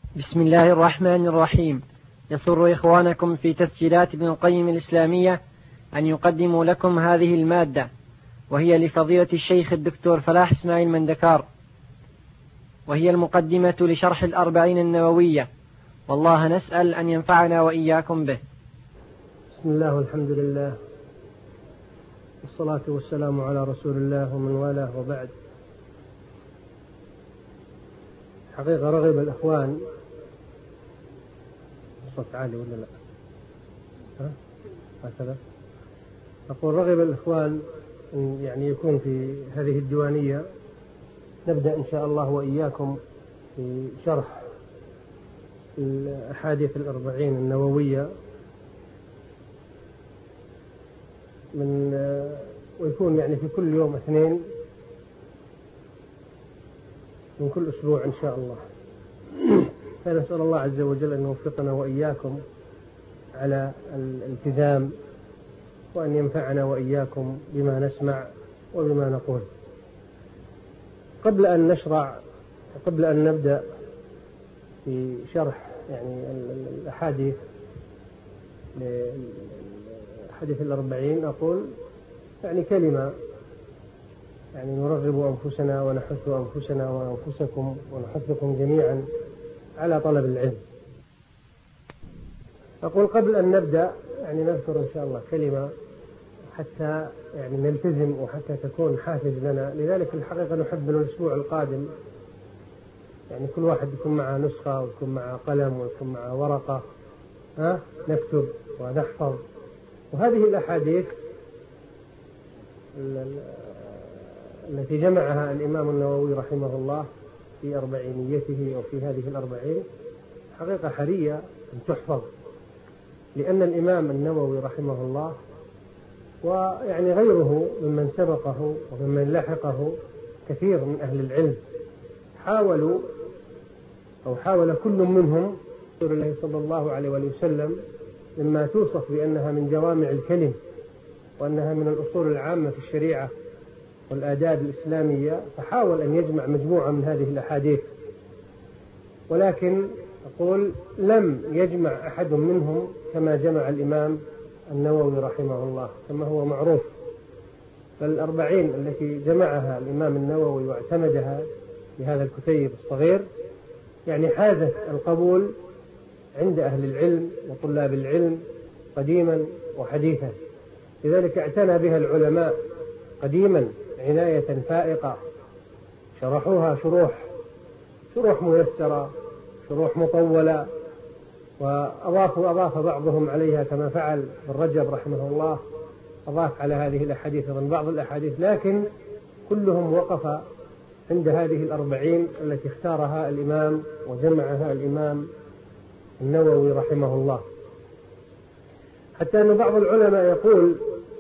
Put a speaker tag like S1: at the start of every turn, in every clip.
S1: بسم الله الرحمن الرحيم. يسر إخوانكم في تسجيلات ابن القيم الإسلامية أن يقدموا لكم هذه المادة، وهي لفضيلة الشيخ الدكتور فلاح إسماعيل مندكار، وهي المقدمة لشرح الأربعين النووية، والله نسأل أن ينفعنا وإياكم به.
S2: بسم الله والحمد لله والصلاة والسلام على رسول الله ومن والاه، وبعد. حقيقة رغب الإخوان، الصوت عالي ولا لا؟ هكذا أقول رغب الإخوان أن يعني يكون في هذه الديوانية نبدأ إن شاء الله وإياكم في شرح الأحاديث الأربعين النووية ويكون يعني في كل يوم اثنين من كل أسبوع إن شاء الله. فنسأل الله عز وجل أن يوفقنا وإياكم على الالتزام، وأن ينفعنا وإياكم بما نسمع وبما نقول. قبل أن نبدأ في شرح يعني الأحاديث الأربعين، أقول يعني كلمة يعني نرغب أنفسنا ونحث أنفسنا وأنفسكم ونحثكم جميعا على طلب العلم. أقول قبل أن نبدأ يعني نذكر إن شاء الله كلمة حتى يعني نلتزم وحتى تكون حافز لنا. لذلك الحقيقة نحب من الأسبوع القادم يعني كل واحد يكون معه نسخة ويكون معه قلم ويكون معه ورقة، نكتب ونحفظ. وهذه الأحاديث التي جمعها الإمام النووي رحمه الله في أربعينيته أو في هذه الأربعين حقيقة حرية أن تحفظ، لأن الإمام النووي رحمه الله ويعني غيره ممن سبقه وممن لحقه كثير من أهل العلم حاول كل منهم رسول الله صلى الله عليه وسلم مما توصف بأنها من جوامع الكلم وأنها من الأصول العامة في الشريعة والآداب الإسلامية، فحاول أن يجمع مجموعة من هذه الأحاديث، ولكن أقول لم يجمع أحد منهم كما جمع الإمام النووي رحمه الله كما هو معروف. فالأربعين التي جمعها الإمام النووي واعتمدها في هذا الكتيب الصغير يعني حازت القبول عند أهل العلم وطلاب العلم قديما وحديثا. لذلك اعتنى بها العلماء قديما عناية فائقة، شرحوها شروح ميسرة، شروح مطولة، وأضاف بعضهم عليها كما فعل ابن رجب رحمه الله، أضاف على هذه الأحاديث من بعض الأحاديث، لكن كلهم وقف عند هذه الأربعين التي اختارها الإمام وجمعها الإمام النووي رحمه الله. حتى أن بعض العلماء يقول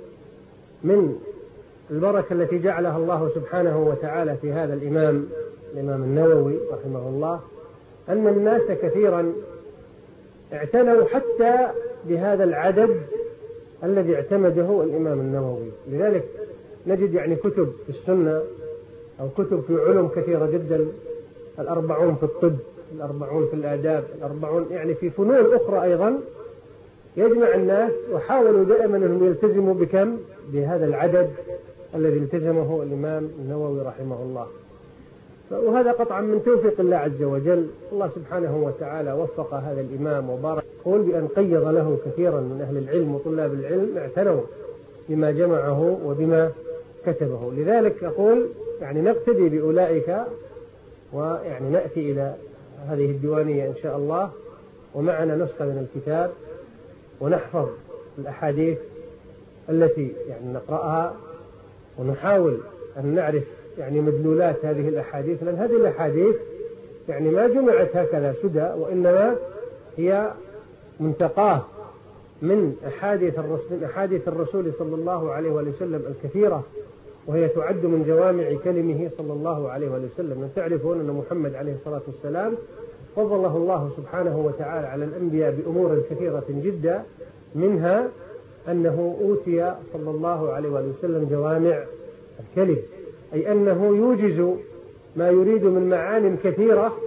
S2: من البركة التي جعلها الله سبحانه وتعالى في هذا الإمام النووي رحمه الله أن الناس كثيرا اعتنوا حتى بهذا العدد الذي اعتمده الإمام النووي. لذلك نجد يعني كتب في السنة أو كتب في علوم كثيرة جدا، 40 في الطب، 40 في الآداب، 40 يعني في فنون أخرى أيضا، يجمع الناس وحاولوا دائما أنهم يلتزموا بهذا العدد الذي التزمه الإمام النووي رحمه الله. وهذا قطعا من توفيق الله عز وجل. الله سبحانه وتعالى وفق هذا الإمام وبارك يقول بأن قيض له كثيرا من أهل العلم وطلاب العلم اعتنوا بما جمعه وبما كتبه. لذلك أقول يعني نقتدي بأولئك، ويعني نأتي إلى هذه الديوانية إن شاء الله ومعنا نسخة من الكتاب ونحفظ الأحاديث التي يعني نقرأها، ونحاول أن نعرف يعني مدلولات هذه الأحاديث، لأن هذه الأحاديث يعني ما جمعت هكذا سدى، وإنما هي منتقاه من أحاديث الرسول صلى الله عليه وسلم الكثيرة، وهي تعد من جوامع كلمه صلى الله عليه وسلم. تعرفون أن محمد عليه الصلاة والسلام فضله الله سبحانه وتعالى على الأنبياء بأمور كثيرة جدا، منها أنه أوتي صلى الله عليه وسلم جوامع الكلم، أي أنه يوجز ما يريد من معان كثيرة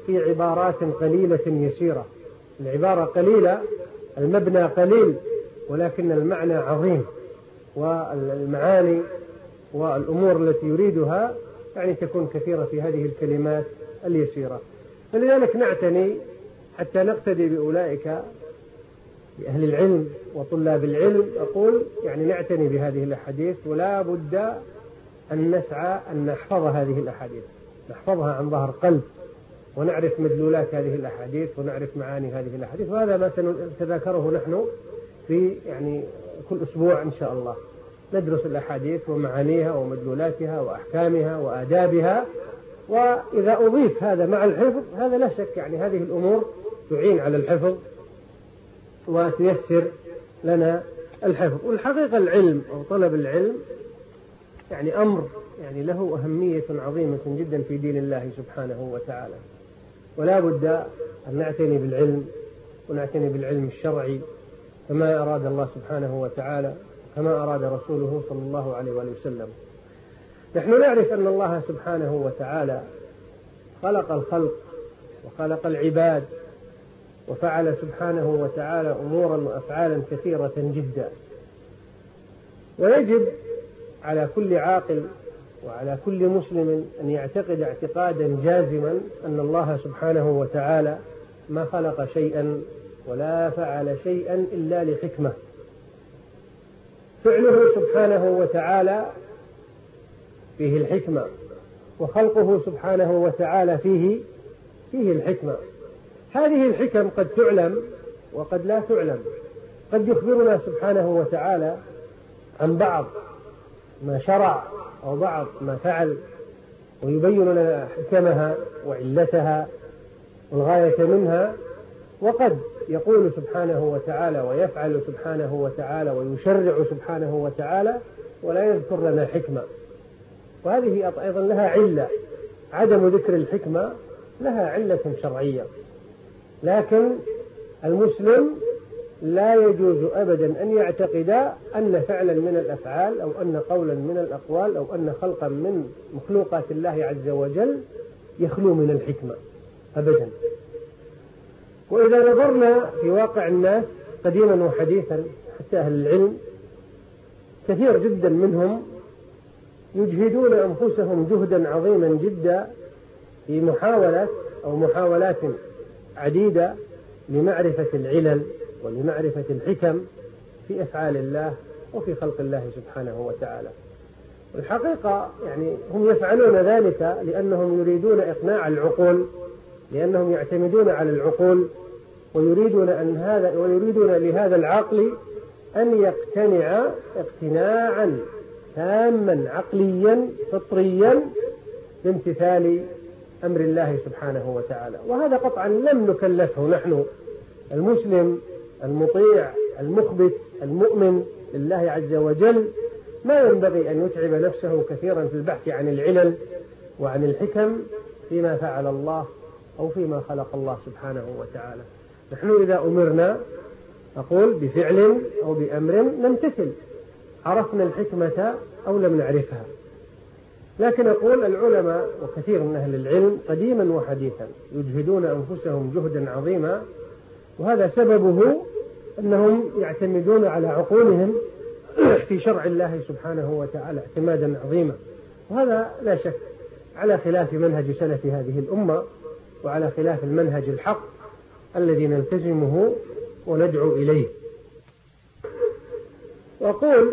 S2: في عبارات قليلة يسيرة. العبارة قليلة، المبنى قليل، ولكن المعنى عظيم، والمعاني والأمور التي يريدها يعني تكون كثيرة في هذه الكلمات اليسيرة. فلذلك نعتني حتى نقتدي بأولئك بأهل العلم وطلاب العلم. أقول يعني نعتني بهذه الأحاديث، ولا بد أن نسعى أن نحفظ هذه الأحاديث، نحفظها عن ظهر قلب، ونعرف مدلولات هذه الأحاديث ونعرف معاني هذه الأحاديث. وهذا ما سنتذاكره نحن في يعني كل أسبوع إن شاء الله، ندرس الأحاديث ومعانيها ومدلولاتها وأحكامها وآدابها. وإذا أضيف هذا مع الحفظ، هذا لا شك يعني هذه الأمور تعين على الحفظ وتيسر لنا الحفظ. والحقيقة العلم أو طلب العلم يعني أمر يعني له أهمية عظيمة جدا في دين الله سبحانه وتعالى، ولا بد أن نعتني بالعلم، ونعتني بالعلم الشرعي كما أراد الله سبحانه وتعالى، كما أراد رسوله صلى الله عليه وآله وسلم. نحن نعرف أن الله سبحانه وتعالى خلق الخلق وخلق العباد، وفعل سبحانه وتعالى أمورا وأفعالا كثيرة جدا. ويجب على كل عاقل وعلى كل مسلم أن يعتقد اعتقادا جازما أن الله سبحانه وتعالى ما خلق شيئا ولا فعل شيئا إلا لحكمة. فعله سبحانه وتعالى فيه الحكمة، وخلقه سبحانه وتعالى فيه الحكمة. هذه الحكم قد تعلم وقد لا تعلم. قد يخبرنا سبحانه وتعالى عن بعض ما شرع أو بعض ما فعل، ويبين لنا حكمها وعلتها والغاية منها. وقد يقول سبحانه وتعالى ويفعل سبحانه وتعالى ويشرع سبحانه وتعالى ولا يذكر لنا حكمة، وهذه أيضا لها علة. عدم ذكر الحكمة لها علة شرعية. لكن المسلم لا يجوز أبدا أن يعتقد أن فعلا من الأفعال أو أن قولا من الأقوال أو أن خلقا من مخلوقات الله عز وجل يخلو من الحكمة أبدا. وإذا نظرنا في واقع الناس قديما وحديثا حتى أهل العلم، كثير جدا منهم يجهدون أنفسهم جهدا عظيما جدا في محاولات عديدة لمعرفة العلل ولمعرفة الحكم في أفعال الله وفي خلق الله سبحانه وتعالى. والحقيقة يعني هم يفعلون ذلك لأنهم يريدون إقناع العقول، لأنهم يعتمدون على العقول، ويريدون لهذا العقل أن يقتنع اقتناعا تاما عقليا فطريا بامتثال أمر الله سبحانه وتعالى. وهذا قطعا لم نكلفه نحن المسلم المطيع المخبت المؤمن لله عز وجل. ما ينبغي أن يتعب نفسه كثيرا في البحث عن العلل وعن الحكم فيما فعل الله أو فيما خلق الله سبحانه وتعالى. نحن إذا أمرنا أقول بفعل أو بأمر نمتثل، عرفنا الحكمة أو لم نعرفها. لكن أقول العلماء وكثير من أهل العلم قديما وحديثا يجهدون أنفسهم جهدا عظيما، وهذا سببه أنهم يعتمدون على عقولهم في شرع الله سبحانه وتعالى اعتمادا عظيما. وهذا لا شك على خلاف منهج سلف هذه الأمة، وعلى خلاف المنهج الحق الذي نلتزمه وندعو إليه. وأقول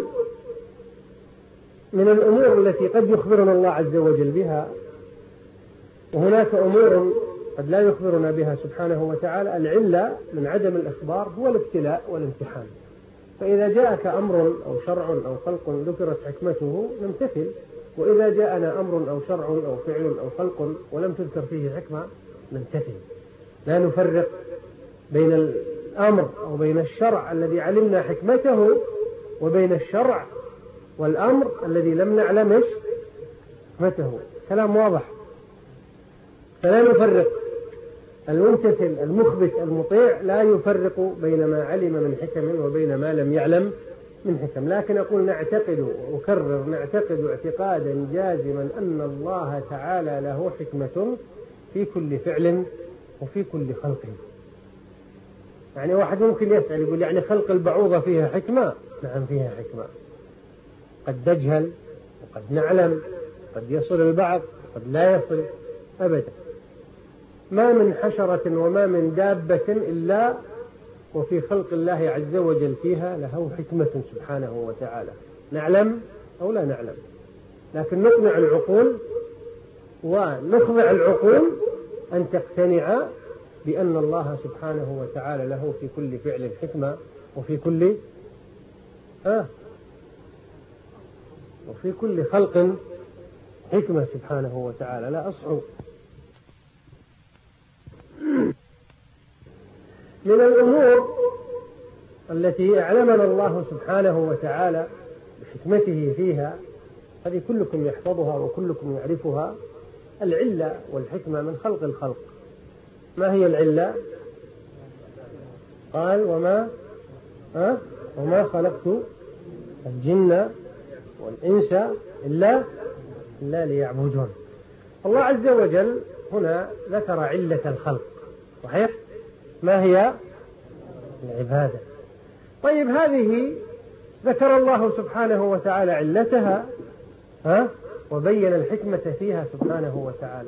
S2: من الأمور التي قد يخبرنا الله عز وجل بها، وهناك أمور قد لا يخبرنا بها سبحانه وتعالى، العلة من عدم الإخبار هو الابتلاء والامتحان. فإذا جاءك أمر أو شرع أو خلق ذكرت حكمته نمتثل، وإذا جاءنا أمر أو شرع أو فعل أو خلق ولم تذكر فيه حكمة نمتثل. لا نفرق بين الأمر أو بين الشرع الذي علمنا حكمته وبين الشرع والأمر الذي لم نعلم حكمته. كلام واضح. فلا نفرق. الممتثل المخبت المطيع لا يفرق بين ما علم من حكم وبين ما لم يعلم من حكم. لكن أقول نعتقد وأكرر نعتقد اعتقادا جازما أن الله تعالى له حكمة في كل فعل وفي كل خلق. يعني واحد ممكن يسأل يقول يعني خلق البعوضة فيها حكمة؟ نعم فيها حكمة، قد نجهل وقد نعلم، قد يصل البعض قد لا يصل أبدا. ما من حشرة وما من دابة إلا وفي خلق الله عز وجل فيها له حكمة سبحانه وتعالى، نعلم أو لا نعلم، لكن نقنع العقول ونخضع العقول أن تقتنع بأن الله سبحانه وتعالى له في كل فعل حكمة وفي كل خلق حكمة سبحانه وتعالى لا أصعب. من الأمور التي أعلمنا الله سبحانه وتعالى بحكمته فيها، هذه كلكم يحفظها وكلكم يعرفها، العلة والحكمة من خلق الخلق. ما هي العلة؟ قال وما خلقت الجن والإنس إلا ليعبدون. الله عز وجل هنا ذكر علة الخلق، صحيح؟ ما هي؟ العبادة. طيب هذه ذكر الله سبحانه وتعالى علتها وبين الحكمة فيها سبحانه وتعالى.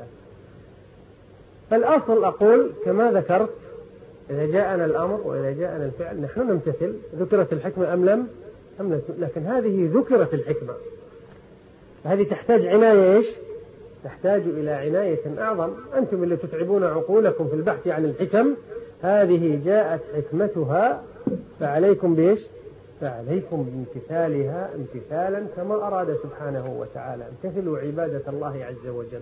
S2: فالأصل أقول كما ذكرت، إذا جاءنا الأمر وإذا جاءنا الفعل نحن نمتثل. ذكرت الحكمة أم لم؟ لكن هذه ذكرت الحكمة، هذه تحتاج عناية. تحتاج إلى عناية أعظم. أنتم اللي تتعبون عقولكم في البحث عن الحكم، هذه جاءت حكمتها، فعليكم فعليكم بامتثالها امتثالا كما أراد سبحانه وتعالى. امتثلوا عبادة الله عز وجل.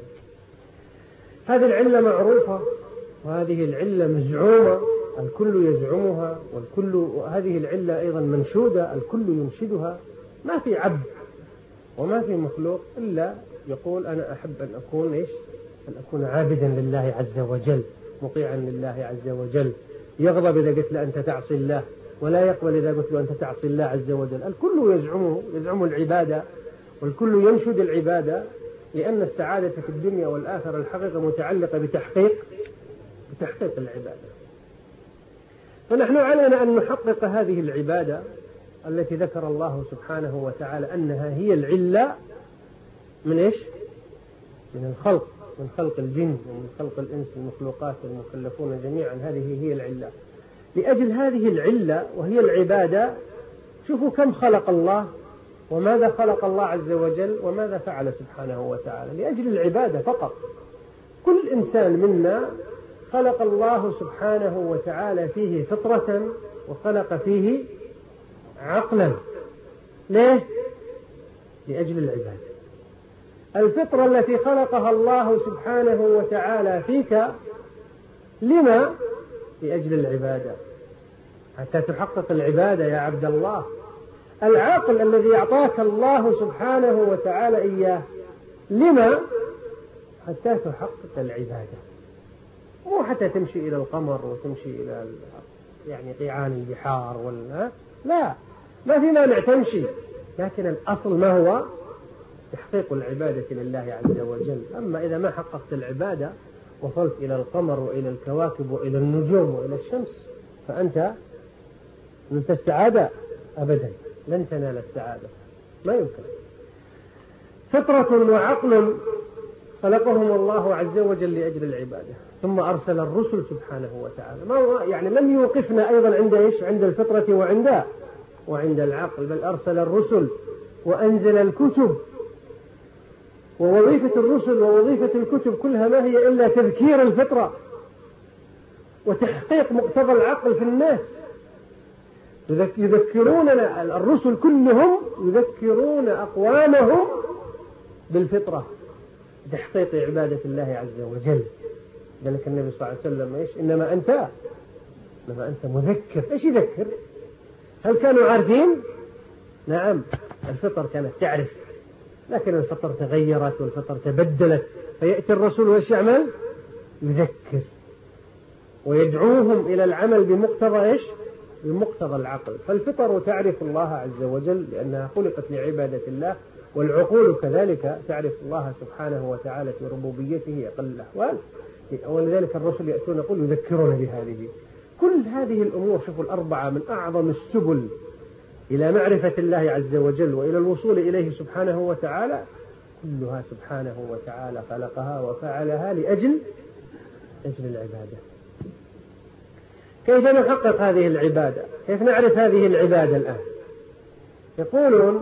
S2: هذه العلة معروفة، وهذه العلة مزعومة، الكل يزعمها، هذه العلة أيضا منشودة، الكل ينشدها. ما في عبد وما في مخلوق إلا يقول أنا أحب أن أكون عابدا لله عز وجل، مطيعا لله عز وجل، يغضب إذا قلت له أنت تعصي الله، ولا يقبل إذا قلت له أنت تعصي الله عز وجل. الكل يزعم العبادة، والكل ينشد العبادة، لأن السعادة في الدنيا والآخرة الحقيقة متعلقة بتحقيق العبادة. فنحن علينا أن نحقق هذه العبادة التي ذكر الله سبحانه وتعالى أنها هي العلة من الخلق، من خلق الجن ومن خلق الإنس، المخلوقات المكلفون جميعا، هذه هي العلة. لأجل هذه العلة وهي العبادة، شوفوا كم خلق الله وماذا خلق الله عز وجل وماذا فعل سبحانه وتعالى لأجل العبادة فقط. كل إنسان منا خلق الله سبحانه وتعالى فيه فطرة وخلق فيه عقلا. ليه؟ لأجل العبادة. الفطرة التي خلقها الله سبحانه وتعالى فيك لما؟ لأجل العبادة، حتى تحقق العبادة يا عبد الله. العقل الذي أعطاك الله سبحانه وتعالى إياه لما؟ حتى تحقق العبادة، مو حتى تمشي إلى القمر وتمشي إلى قيعان البحار لا، ما في مانع تمشي، لكن الأصل ما هو؟ تحقيق العبادة لله عز وجل. أما إذا ما حققت العبادة وصلت إلى القمر وإلى الكواكب وإلى النجوم وإلى الشمس، فأنت نلت السعادة؟ أبدا، لن تنال السعادة، ما يمكن. فطرة وعقل خلقهم الله عز وجل لأجل العبادة، ثم أرسل الرسل سبحانه وتعالى. ما هو لم يوقفنا أيضا عند الفطرة وعند العقل، بل أرسل الرسل وأنزل الكتب. ووظيفة الرسل ووظيفة الكتب كلها ما هي إلا تذكير الفطرة وتحقيق مقتضى العقل في الناس. يذكروننا، الرسل كلهم يذكرون أقوامهم بالفطرة، تحقيق عبادة الله عز وجل. ذلك النبي صلى الله عليه وسلم إنما أنت مذكر. إيش يذكر؟ هل كانوا عارفين؟ نعم، الفطر كانت تعرف، لكن الفطر تغيرت والفطر تبدلت، فيأتي الرسول وإيش يعمل؟ يذكر ويدعوهم إلى العمل بمقتضى بمقتضى العقل. فالفطر تعرف الله عز وجل لأنها خلقت لعبادة الله، والعقول كذلك تعرف الله سبحانه وتعالى في ربوبيته أقل الأحوال، ولذلك الرسل يأتون يقول يذكرون بهذه. كل هذه الأمور شوفوا الأربعة من أعظم السبل إلى معرفة الله عز وجل وإلى الوصول إليه سبحانه وتعالى، كلها سبحانه وتعالى خلقها وفعلها لأجل العبادة. كيف نحقق هذه العبادة؟ كيف نعرف هذه العبادة الآن؟ يقولون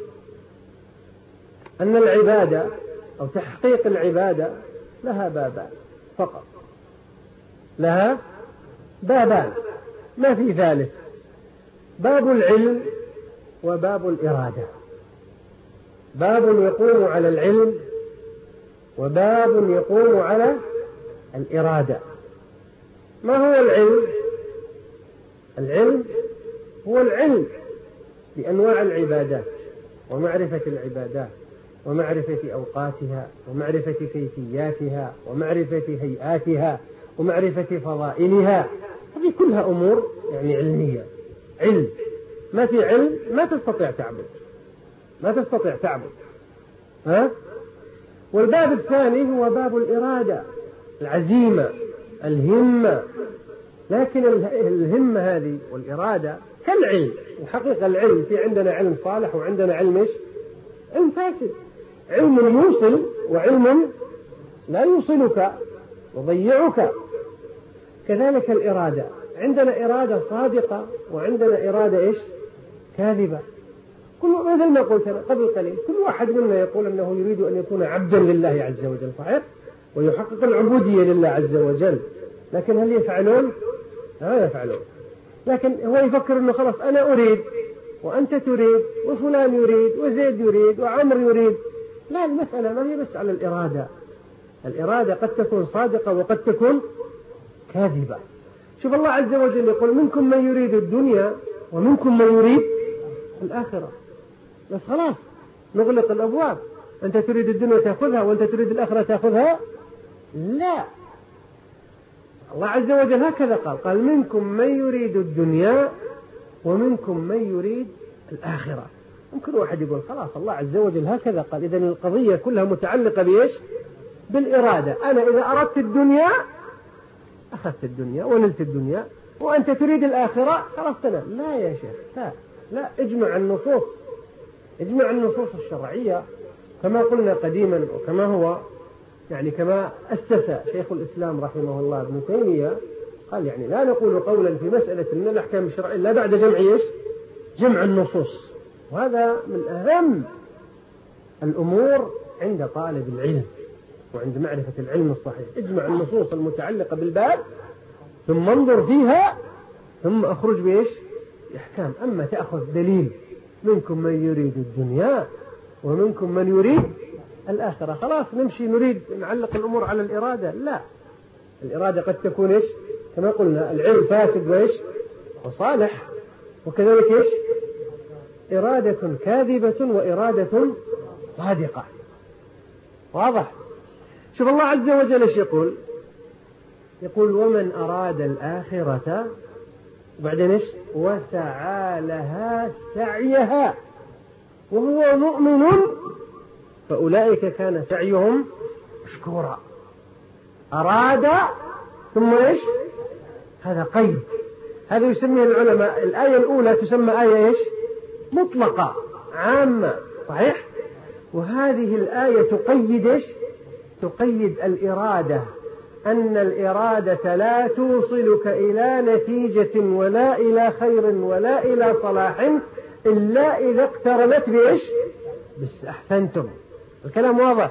S2: أن العبادة أو تحقيق العبادة لها بابان فقط، لها بابان ما في ثالث، باب العلم وباب الإرادة. باب يقوم على العلم وباب يقوم على الإرادة. ما هو العلم؟ العلم هو العلم بأنواع العبادات ومعرفة العبادات ومعرفة أوقاتها ومعرفة كيفياتها ومعرفة هيئاتها ومعرفة فضائلها. هذه كلها أمور يعني علمية. علم، ما في علم ما تستطيع تعبد، ما تستطيع تعبد. والباب الثاني هو باب الإرادة، العزيمة، الهمة. لكن الهمة هذه والإرادة كالعلم. وحقيقة العلم في عندنا علم صالح وعندنا علم إيش؟ علم فاسد. علم يوصل وعلم لا يوصلك وضيعك. كذلك الإرادة، عندنا إرادة صادقة وعندنا إرادة إيش؟ كاذبة. مثل ما قلت أنا قبل قليل، كل واحد منا يقول أنه يريد أن يكون عبدا لله عز وجل، صحيح؟ ويحقق العبودية لله عز وجل، لكن هل يفعلون؟ لا يفعلون. لكن هو يفكر أنه خلاص أنا أريد وأنت تريد وفلان يريد وزيد يريد وعمر يريد. لا، المسألة ما هي بس على الإرادة. الإرادة قد تكون صادقة وقد تكون كاذبة. شوف الله عز وجل يقول منكم من يريد الدنيا ومنكم من يريد الآخرة. بس خلاص نغلق الأبواب. أنت تريد الدنيا تأخذها وأنت تريد الآخرة تأخذها؟ لا، الله عز وجل هكذا قال منكم من يريد الدنيا ومنكم من يريد الآخرة. ممكن واحد يقول خلاص الله عز وجل هكذا قال، إذن القضية كلها متعلقة بإيش؟ بالإرادة. أنا إذا أردت الدنيا أخذت الدنيا ونلت الدنيا، وأنت تريد الآخرة خلاص تنام. لا يا شيخ، لا، اجمع النصوص، اجمع النصوص الشرعية كما قلنا قديما، وكما هو يعني كما أسس شيخ الإسلام رحمه الله ابن تيمية قال يعني لا نقول قولا في مسألة من الأحكام الشرعية إلا بعد جمع النصوص. وهذا من أهم الأمور عند طالب العلم وعند معرفة العلم الصحيح. اجمع النصوص المتعلقة بالباب ثم انظر فيها ثم أخرج بإيش؟ إحكام. أما تأخذ دليل منكم من يريد الدنيا ومنكم من يريد الآخرة، خلاص نمشي نريد نعلق الأمور على الإرادة. لا، الإرادة قد تكون إيش؟ كما قلنا العلم فاسد وإيش؟ وصالح. وكذلك إيش؟ إرادة كاذبة وإرادة صادقة. واضح؟ شوف الله عز وجل إيش يقول ومن أراد الآخرة وبعدين إيش؟ وسعى لها سعيها وهو مؤمن فأولئك كان سعيهم مشكورا. أراد ثم إيش؟ هذا قيد. هذا يسميه العلماء الآية الأولى تسمى آية إيش؟ مطلقة عامة، صحيح؟ وهذه الآية تقيد إيش؟ تقيد الإرادة، أن الإرادة لا توصلك إلى نتيجة ولا إلى خير ولا إلى صلاح إلا إذا اقترنت بإيش؟ بس أحسنتم، الكلام واضح.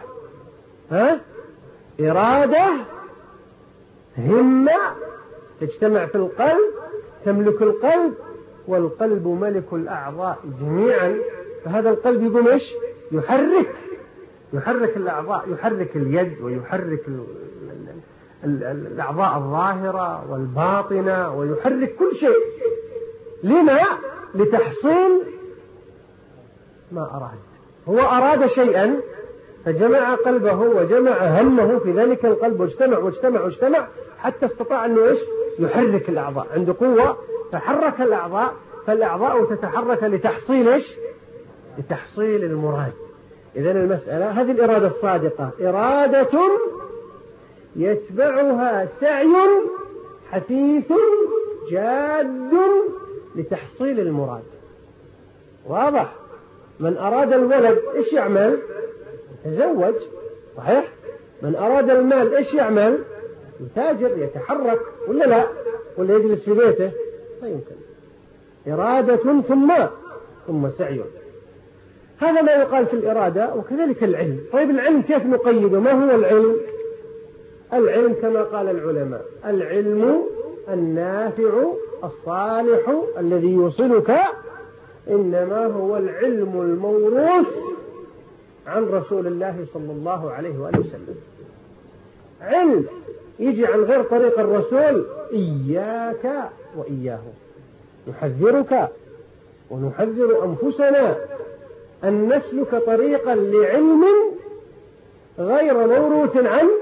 S2: إرادة، همة تجتمع في القلب، تملك القلب، والقلب ملك الأعضاء جميعا. فهذا القلب يقوم إيش؟ يحرك الأعضاء، يحرك اليد ويحرك الأعضاء الظاهرة والباطنة ويحرك كل شيء. لما؟ لتحصيل ما أراد. هو أراد شيئا فجمع قلبه وجمع همه في ذلك القلب واجتمع حتى استطاع أنه إيش؟ يحرك الأعضاء. عنده قوة فحرك الأعضاء، فالأعضاء تتحرك لتحصيل إيش؟ لتحصيل المراد. إذن المسألة هذه الإرادة الصادقة إرادة يتبعها سعي حثيث جاد لتحصيل المراد. واضح؟ من أراد الولد إيش يعمل؟ يتزوج، صحيح؟ من أراد المال إيش يعمل؟ يتاجر، يتحرك، ولا لا؟ ولا يجلس في بيته؟ لا يمكن. إرادة ثم سعي. هذا ما يقال في الإرادة. وكذلك العلم. طيب العلم كيف نقيده؟ ما هو العلم؟ العلم كما قال العلماء: العلم النافع الصالح الذي يوصلك إنما هو العلم الموروث عن رسول الله صلى الله عليه وآله وسلم. علم يجي عن غير طريق الرسول إياك وإياه. نحذرك ونحذر أنفسنا أن نسلك طريقا لعلم غير موروث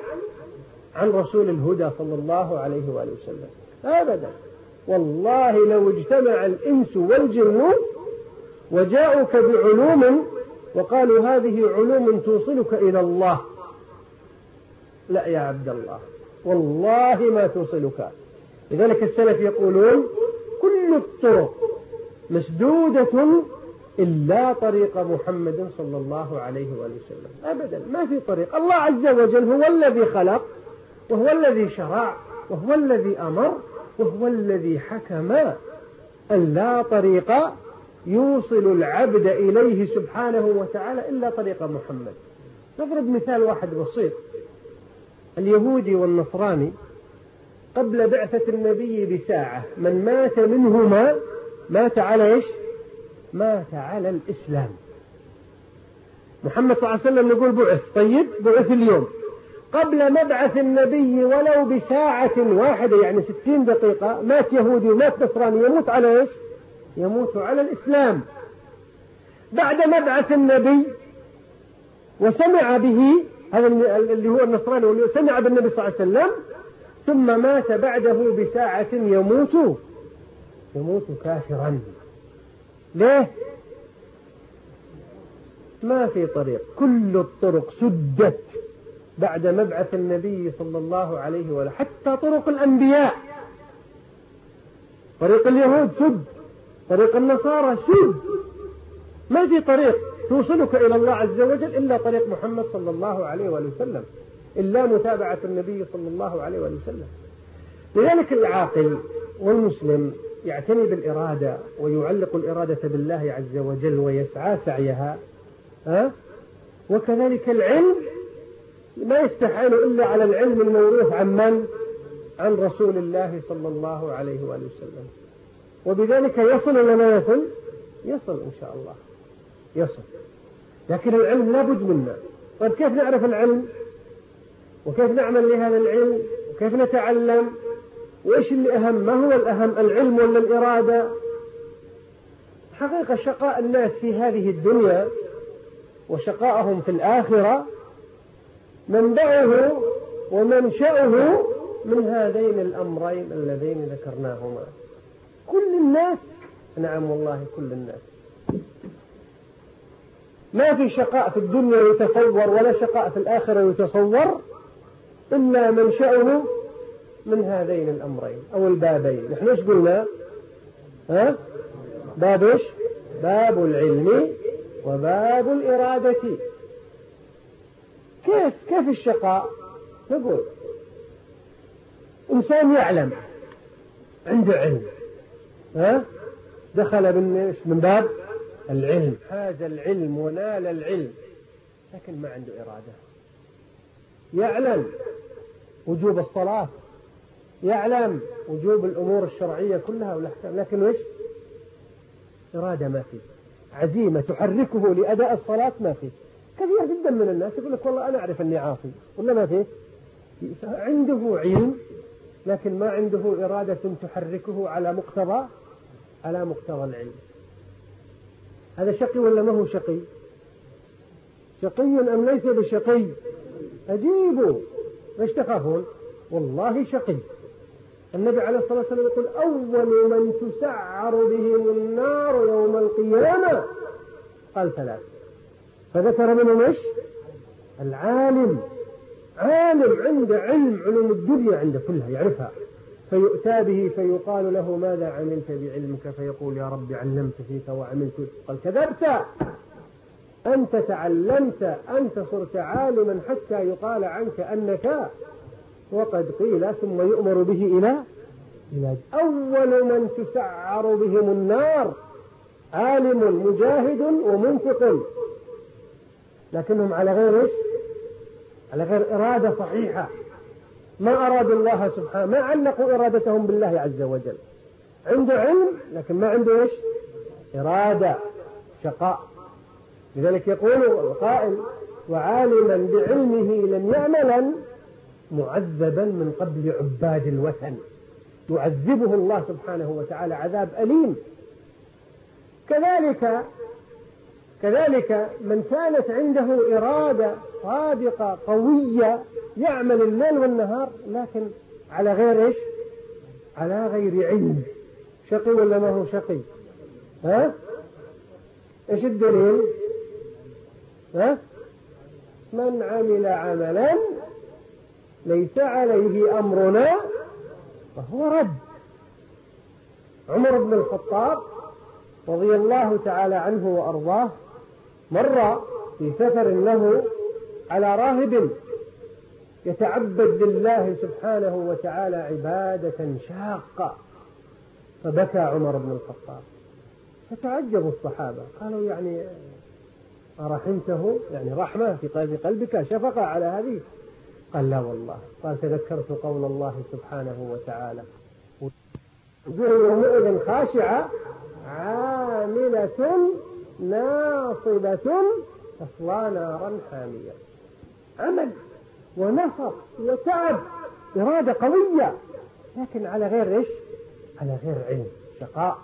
S2: عن رسول الهدى صلى الله عليه وآله وسلم أبدا. والله لو اجتمع الإنس والجن وجاءوك بعلوم وقالوا هذه علوم توصلك إلى الله، لا يا عبد الله، والله ما توصلك. لذلك السلف يقولون: كل الطرق مسدودة إلا طريق محمد صلى الله عليه وآله وسلم. أبدا ما في طريق. الله عز وجل هو الذي خلق، وهو الذي شرع، وهو الذي أمر، وهو الذي حكم أن لا طريق يوصل العبد إليه سبحانه وتعالى إلا طريق محمد. نضرب مثال واحد بسيط. اليهودي والنصراني قبل بعثة النبي بساعة من مات منهما مات على إيش؟ مات على الإسلام. محمد صلى الله عليه وسلم نقول بعث، طيب بعث اليوم. قبل مبعث النبي ولو بساعة واحدة يعني 60 دقيقة مات يهودي ومات نصراني، يموت على إيش؟ يموت على الإسلام. بعد مبعث النبي وسمع به، هذا اللي هو النصراني واللي سمع بالنبي صلى الله عليه وسلم، ثم مات بعده بساعة يموت كافرا. ليه؟ ما في طريق. كل الطرق سدت بعد مبعث النبي صلى الله عليه وسلم، حتى طرق الأنبياء. طريق اليهود سد، طريق النصارى سد. ما في طريق توصلك إلى الله عز وجل إلا طريق محمد صلى الله عليه وسلم، إلا متابعة النبي صلى الله عليه وسلم. لذلك العاقل والمسلم يعتني بالإرادة ويعلق الإرادة بالله عز وجل ويسعى سعيها. وكذلك العلم ما يستحيل إلا على العلم الموروث عن من؟ عن رسول الله صلى الله عليه وآله وسلم. وبذلك يصل ولا ما يصل؟ يصل إن شاء الله يصل. لكن العلم لا بد منه. طيب كيف نعرف العلم؟ وكيف نعمل لهذا العلم؟ وكيف نتعلم؟ وإيش اللي أهم؟ ما هو الأهم، العلم ولا الإرادة؟ حقيقة شقاء الناس في هذه الدنيا وشقاءهم في الآخرة منبعه ومنشأه من هذين الأمرين اللذين ذكرناهما. كل الناس، نعم والله كل الناس، ما في شقاء في الدنيا يتصور ولا شقاء في الآخرة يتصور إلا منشأه من هذين الأمرين أو البابين. نحن ايش قلنا؟ باب ايش؟ باب العلم وباب الإرادة. كيف الشقاء؟ نقول إنسان يعلم، عنده علم، دخل من باب العلم، حاز العلم ونال العلم، لكن ما عنده إرادة. يعلم وجوب الصلاة، يعلم وجوب الأمور الشرعية كلها والأحكام، لكن ايش؟ إرادة ما فيه، عزيمة تحركه لأداء الصلاة ما فيه. كثير جدا من الناس يقول لك والله أنا أعرف أني عاصي، ولا ما فيه؟ عنده علم لكن ما عنده إرادة تحركه على مقتضى العلم. هذا شقي ولا ما هو شقي؟ شقي أم ليس بشقي؟ أجيبوا، ليش تخافون؟ والله شقي. النبي عليه الصلاة والسلام يقول: أول من تسعر بهم النار يوم القيامة قال 3، فذكر منهم ايش؟ العالم عالم عنده علوم الدنيا عنده كلها يعرفها، فيؤتى به فيقال له ماذا عملت بعلمك؟ فيقول يا رب علمت فيك وعملت. قال كذبت، أنت تعلمت، أنت صرت عالما حتى يقال عنك أنك، وقد قيل ثم يؤمر به إلى أول من تسعر بهم النار عالم مجاهد ومنفق، لكنهم على غير على غير إرادة صحيحة، ما أرادوا الله سبحانه، ما علقوا إرادتهم بالله عز وجل. عنده علم لكن ما عنده إرادة، شقاء. لذلك يقول القائل وعالما بعلمه لم يعملا معذبا من قبل عباد الوثن، يعذبه الله سبحانه وتعالى عذاب أليم. كذلك من كانت عنده إرادة صادقة قوية يعمل الليل والنهار لكن على غير على غير علم، شقي ولا ما هو شقي؟ ايش الدليل؟ من عمل عملا ليس عليه أمرنا فهو رد. عمر بن الخطاب رضي الله تعالى عنه وأرضاه مر في سفر له على راهب يتعبد لله سبحانه وتعالى عبادة شاقة، فبكى عمر بن الخطاب، فتعجبوا الصحابة قالوا يعني أرحمته؟ يعني رحمة في قلبك، شفقة على هذه؟ قال لا والله، قال تذكرت قول الله سبحانه وتعالى يومئذ خاشعة عاملة ناصبة تصلى نارا حامية. عمل ونصب وتعب، إرادة قوية، لكن على غير على غير علم، شقاء.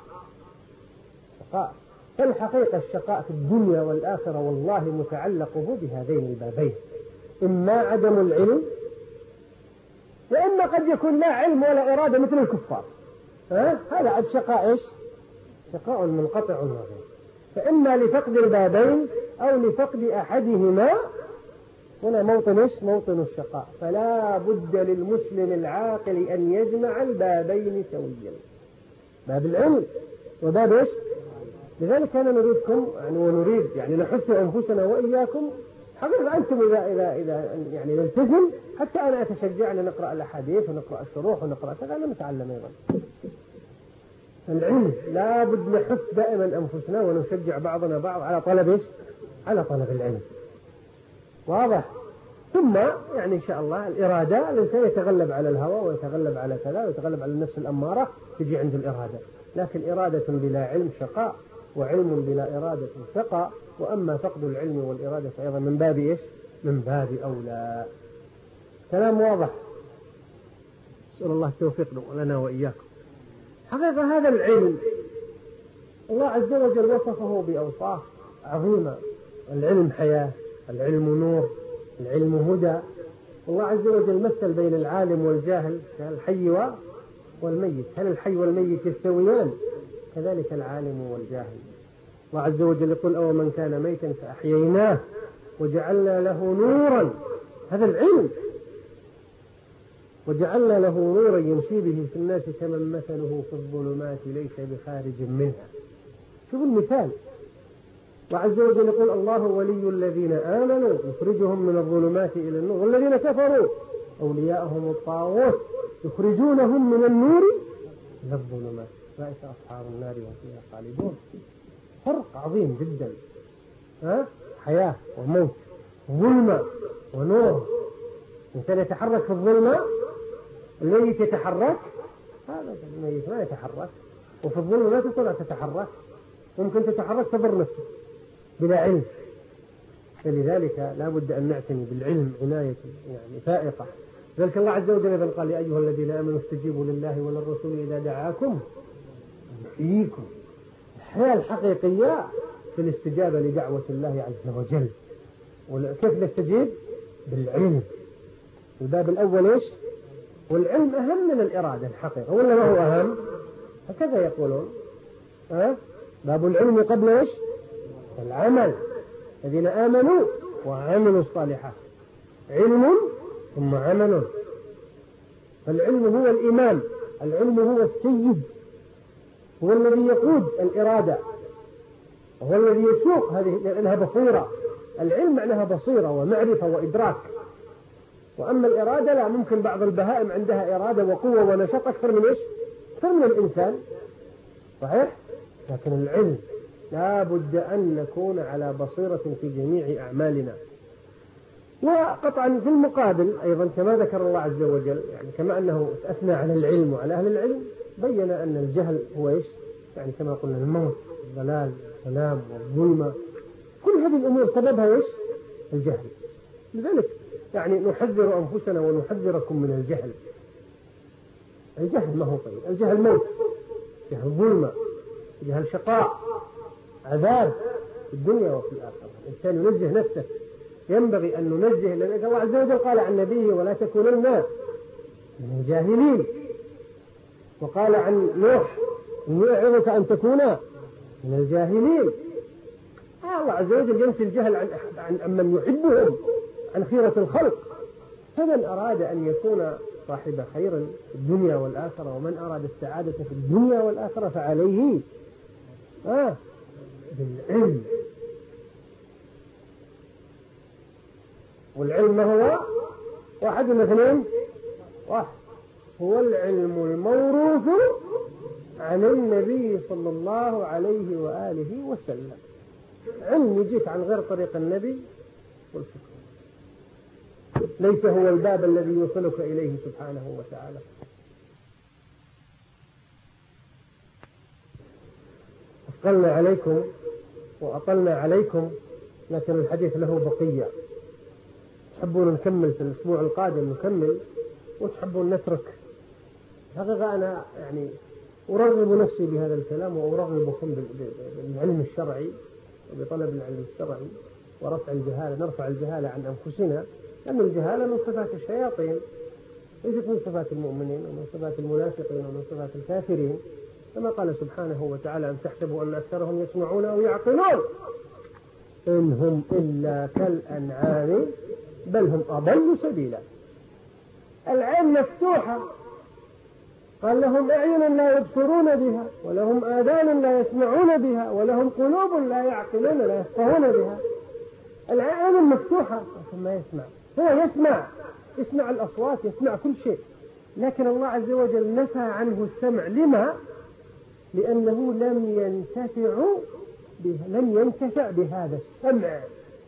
S2: فالحقيقة الشقاء في الدنيا والآخرة والله متعلقه بهذين البابين، إما عدم العلم، وإما قد يكون لا علم ولا إرادة مثل الكفار. هذا عد شقاء شقاء منقطع النظير، فإما لفقد البابين أو لفقد أحدهما. هنا موطن الشقاء، فلا بد للمسلم العاقل أن يجمع البابين سويا، باب العلم وباب لذلك أنا نريدكم ونريد نحث أنفسنا وإياكم حقيقة أنتم إذا نلتزم، حتى أنا أتشجع أن نقرأ الأحاديث ونقرأ الشروح ونقرأ كذا، أنا نتعلم أيضا العلم. لا بد نحث دائما أنفسنا ونشجع بعضنا بعض على طلب على طلب العلم، واضح؟ ثم إن شاء الله الإرادة، الإنسان يتغلب على الهوى ويتغلب على كذا ويتغلب على النفس الأمارة، تجي عند الإرادة. لكن إرادة بلا علم شقاء، وعلم بلا إرادة شقاء، وأما فقد العلم والإرادة فأيضا من باب من باب أولى. كلام واضح، نسأل الله التوفيق لنا وإياكم. حقيقة هذا العلم الله عز وجل وصفه بأوصاف عظيمة، العلم حياة، العلم نور، العلم هدى. الله عز وجل مثل بين العالم والجاهل كالحي والميت، هل الحي والميت يستويان؟ كذلك العالم والجاهل. الله عز وجل يقول أو من كان ميتا فأحييناه وجعلنا له نورا، هذا العلم، وجعلنا له نورا يمشي به في الناس كمن مثله في الظلمات ليس بخارج منها. شوفوا المثال. الله عز وجل يقول الله ولي الذين آمنوا يخرجهم من الظلمات إلى النور، والذين كفروا أولياءهم الطاغوت يخرجونهم من النور إلى الظلمات أولئك أصحاب النار هم فيها خالدون. فرق عظيم جدا، حياة وموت، ظلمة ونور. الإنسان يتحرك في الظلمة، الميت يتحرك، هذا الميت ما يتحرك، وفي الظلمة لا تستطيع تتحرك، ممكن تتحرك تضر نفسك بلا علم. فلذلك لا بد أن نعتني بالعلم عناية فائقة. ذلك الله عز وجل قال يا أيها الذين آمنوا استجيبوا لله وللرسول إذا دعاكم يحييكم. الحياة الحقيقية في الاستجابة لدعوة الله عز وجل. وكيف نستجيب؟ بالعلم. الباب الأول والعلم أهم من الإرادة الحقيقة، ولا ما هو أهم؟ هكذا يقولون، باب العلم قبل العمل. الذين آمنوا وعملوا الصالحات، علم ثم عمل. فالعلم هو الإمام، العلم هو السيد، هو الذي يقود الإرادة، وهو الذي يسوق هذه لها بصيرة. العلم معناها بصيرة ومعرفة وإدراك. وأما الإرادة لا، ممكن بعض البهائم عندها إرادة وقوة ونشاط أكثر من إيش؟ أكثر من الإنسان، صحيح؟ لكن العلم لا بد أن نكون على بصيرة في جميع أعمالنا. وقطعا في المقابل أيضا كما ذكر الله عز وجل، يعني كما أنه أثنى على العلم وعلى أهل العلم، بين أن الجهل هو إيش؟ يعني كما قلنا الموت، الضلال، الظلام والظلمة، كل هذه الأمور سببها إيش؟ الجهل. لذلك يعني نحذر أنفسنا ونحذركم من الجهل. الجهل ما هو طيب، الجهل موت، جهل ظلمة، جهل شقاء، عذاب في الدنيا وفي الآخرة. الإنسان ينزه نفسه، ينبغي أن ننزه، لأن الله عز وجل قال عن نبيه ولا تكونن من الجاهلين، وقال عن نوح إن يعظك أن تكون من الجاهلين. الله عز وجل ينفي الجهل عن من يحبهم، عن خيرة الخلق. فمن أراد أن يكون صاحب خير في الدنيا والآخرة، ومن أراد السعادة في الدنيا والآخرة، فعليه بالعلم. والعلم ما هو؟ واحد ولا اثنين؟ واحد. هو العلم الموروث عن النبي صلى الله عليه وآله وسلم. علم يجيك عن غير طريق النبي والفكر، ليس هو الباب الذي يوصلك إليه سبحانه وتعالى. أثقلنا عليكم وأطلنا عليكم، لكن الحديث له بقية. تحبون نكمل في الأسبوع القادم نكمل، وتحبون نترك. حقيقة أنا يعني أرغب نفسي بهذا الكلام، وأرغبكم بالعلم الشرعي وبطلب العلم الشرعي ورفع الجهالة. نرفع الجهالة عن أنفسنا، لأن الجهالة من صفات الشياطين، ليست من صفات المؤمنين ومن صفات المنافقين ومن صفات الكافرين. كما قال سبحانه وتعالى: أن تحسبوا أن أكثرهم يسمعون أو يعقلون إن هم إلا كالأنعام بل هم أضل سبيلا. العين مفتوحة، قال: لهم أعين لا يبصرون بها، ولهم آذان لا يسمعون بها، ولهم قلوب لا يعقلون لا يفقهون بها. العين مفتوحة ثم يسمع، هو يسمع الأصوات، يسمع كل شيء، لكن الله عز وجل نفى عنه السمع. لما؟ لأنه لم ينتفع بهذا السمع،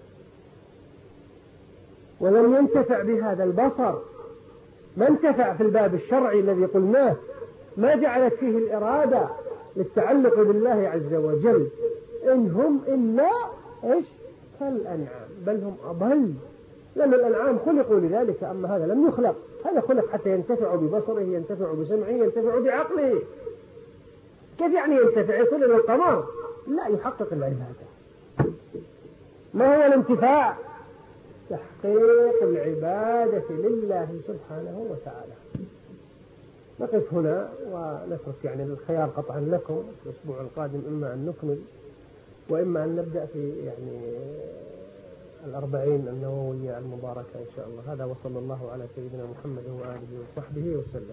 S2: ولم ينتفع بهذا البصر. ما انتفع في الباب الشرعي الذي قلناه، ما جعلت فيه الإرادة للتعلق بالله عز وجل. إن هم إلا إيش؟ كالأنعام بل هم أضل. لأن الأنعام خلقوا لذلك، أما هذا لم يخلق. هذا خلق حتى ينتفع ببصره، ينتفع بسمعه، ينتفع بعقله. كيف يعني ينتفع؟ يصل إلى القمر؟ لا، يحقق العبادة. ما هو الانتفاع؟ تحقيق العبادة لله سبحانه وتعالى. نقف هنا ونترك يعني الخيار قطعا لكم في الأسبوع القادم، إما أن نكمل وإما أن نبدأ في يعني 40 النووية المباركة إن شاء الله. هذا وصلى الله على سيدنا محمد وآله وصحبه وسلم.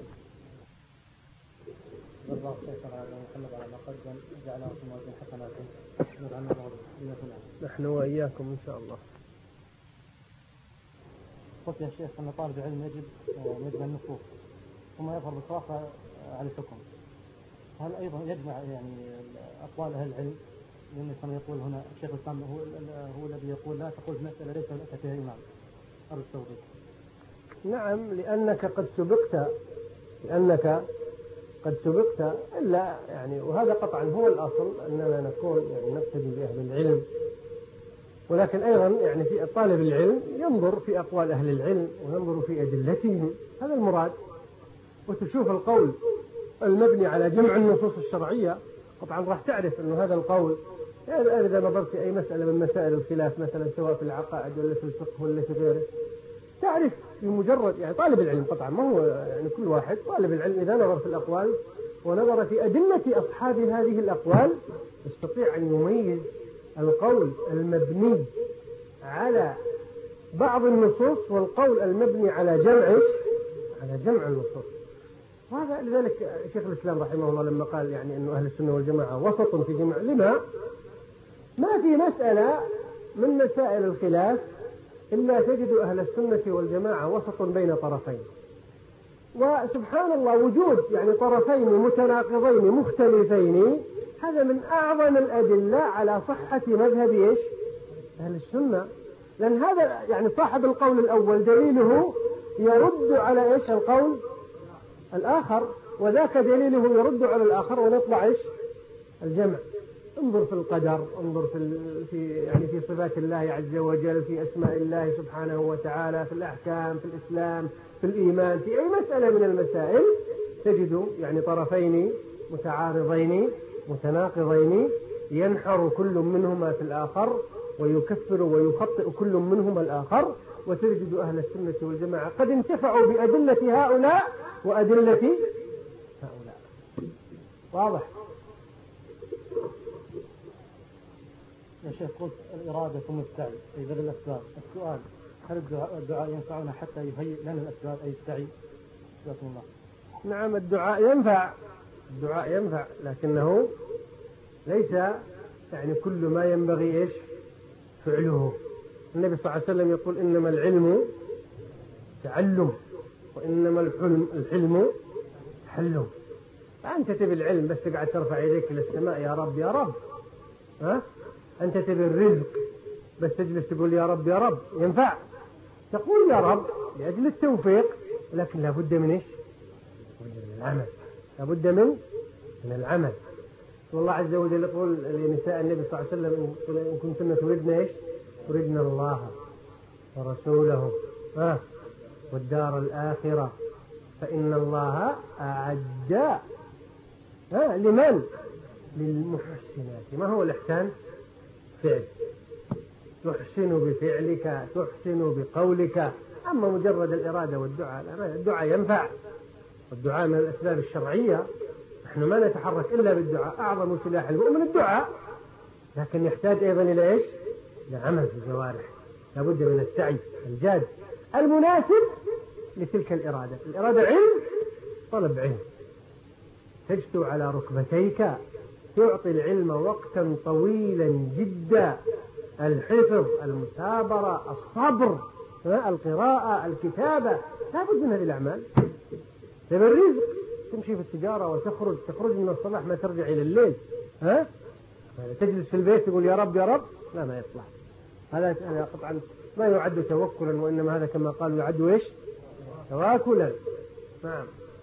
S3: الله خير على محمد على ما قدم، جعله في موازين حسناته، نجعلنا
S2: نحن وإياكم إن شاء الله.
S3: قلت يا شيخ أن طالب العلم يجمع النصوص ثم يظهر بصراحة على الحكم. هل أيضا يجمع يعني أقوال أهل العلم؟ لأن كما يقول هنا الشيخ الإسلام هو الذي يقول لا تقول مسألة ليس لك فيها إمام. أرجو التوضيح.
S2: نعم، لأنك قد سبقت إلا يعني، وهذا قطعا هو الأصل أننا نكون يعني نقتدي بأهل العلم، ولكن أيضا يعني في طالب العلم ينظر في أقوال أهل العلم وينظر في أدلتهم، هذا المراد. وتشوف القول المبني على جمع النصوص الشرعية، قطعا راح تعرف أنه هذا القول، يعني إذا نظرت في أي مسألة من مسائل الخلاف مثلا، سواء في العقائد ولا في الفقه ولا في غيره، تعرف بمجرد يعني طالب العلم قطعا ما هو يعني كل واحد، طالب العلم إذا نظر في الأقوال ونظر في أدلة أصحاب هذه الأقوال يستطيع أن يميز القول المبني على بعض النصوص والقول المبني على على جمع النصوص. وهذا لذلك شيخ الإسلام رحمه الله لما قال يعني أنه أهل السنة والجماعة وسط في جمع، لما؟ ما في مسألة من مسائل الخلاف إلا تجد أهل السنة والجماعة وسط بين طرفين. وسبحان الله وجود يعني طرفين متناقضين مختلفين هذا من أعظم الأدلة على صحة مذهب أهل السنة، لأن هذا يعني صاحب القول الأول دليله يرد على القول الآخر، وذاك دليله يرد على الآخر، ونطلع الجمع. انظر في القدر، انظر في صفات الله عز وجل، في أسماء الله سبحانه وتعالى، في الأحكام، في الإسلام، في الإيمان، في أي مسألة من المسائل تجد يعني طرفين متعارضين متناقضين ينحر كل منهما في الآخر ويكفر ويخطئ كل منهما الآخر، وتجد أهل السنة والجماعة قد انتفعوا بأدلة هؤلاء وأدلة هؤلاء. واضح؟
S3: يا شيخ قلت الإرادة ثم السعي أي بدل الأسباب. السؤال هل الدعاء ينفعنا حتى يهيئ لنا الأسباب أي السعي؟ الله.
S2: نعم الدعاء ينفع لكنه ليس يعني كل ما ينبغي فعله. النبي صلى الله عليه وسلم يقول إنما العلم تعلم وإنما الحلم حلم. فأنت تبي العلم بس تقعد ترفع يديك للسماء يا رب يا رب، ها؟ أنت تبي الرزق بس تجلس تقول يا رب يا رب، ينفع؟ تقول يا رب لأجل التوفيق، لكن لابد من العمل، لابد من العمل. والله عز وجل يقول لنساء النبي صلى الله عليه وسلم إن كنتن تردن الله ورسوله والدار الآخرة فإن الله أعد لمن؟ للمحسنات. ما هو الإحسان؟ فعل، تحسن بفعلك، تحسن بقولك. أما مجرد الإرادة والدعاء، الدعاء ينفع، والدعاء من الأسباب الشرعية، نحن ما نتحرك إلا بالدعاء، أعظم سلاح المؤمن الدعاء، لكن يحتاج أيضا إلى لعمل في الجوارح، لابد من السعي الجاد المناسب لتلك الإرادة. الإرادة علم، طلب علم، تجثو على ركبتيك، تعطي العلم وقتا طويلا جدا، الحفظ، المثابرة، الصبر، القراءة، الكتابة، لابد من هذه الأعمال. الرزق تمشي في التجارة تخرج من الصباح ما ترجع إلى الليل، تجلس في البيت تقول يا رب يا رب، لا ما يصلح. هذا قطعا ما يعد توكلا، وإنما هذا كما قالوا يعد تواكلا. نعم.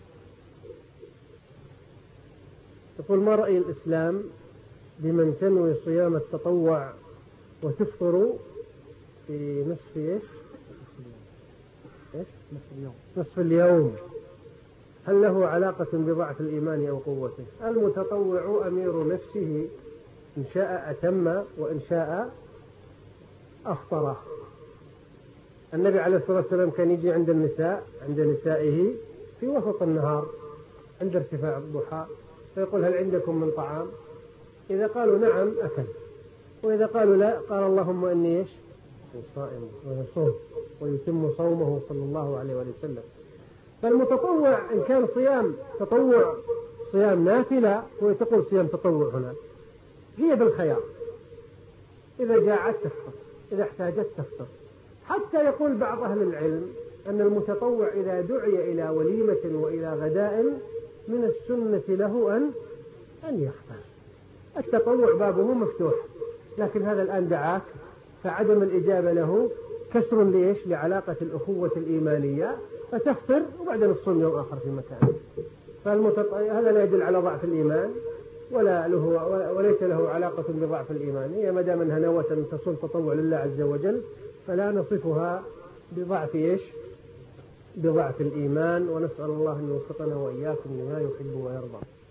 S2: يقول ما رأي الإسلام بمن تنوي صيام التطوع وتفطر في نصف اليوم، هل له علاقة بضعف الإيمان أو قوته؟ المتطوع أمير نفسه، إن شاء أتم وإن شاء أفطر. النبي عليه الصلاة والسلام كان يجي عند نسائه في وسط النهار عند ارتفاع الضحى فيقول هل عندكم من طعام؟ إذا قالوا نعم أكل، وإذا قالوا لا قال اللهم إني صائم، ويصوم ويتم صومه صلى الله عليه وسلم. فالمتطوع إن كان صيام تطوع صيام نافلة، هو تقول صيام تطوع هنا هي بالخيار، إذا جاعت تفطر، إذا احتاجت تفطر. حتى يقول بعض أهل العلم أن المتطوع إذا دعي إلى وليمة وإلى غداء من السنة له أن يفطر. التطوع بابه مفتوح، لكن هذا الآن دعاك، فعدم الإجابة له كسر لعلاقة الأخوة الإيمانية، فتفطر وبعدين تصوم يوم آخر في مكان. هذا لا يدل على ضعف الإيمان وليس له علاقة بضعف الإيمان. هي ما دام أنها نوة تصوم تطوع لله عز وجل فلا نصفها بضعف الإيمان، ونسأل الله أن يوفقنا وإياكم لما يحب ويرضى.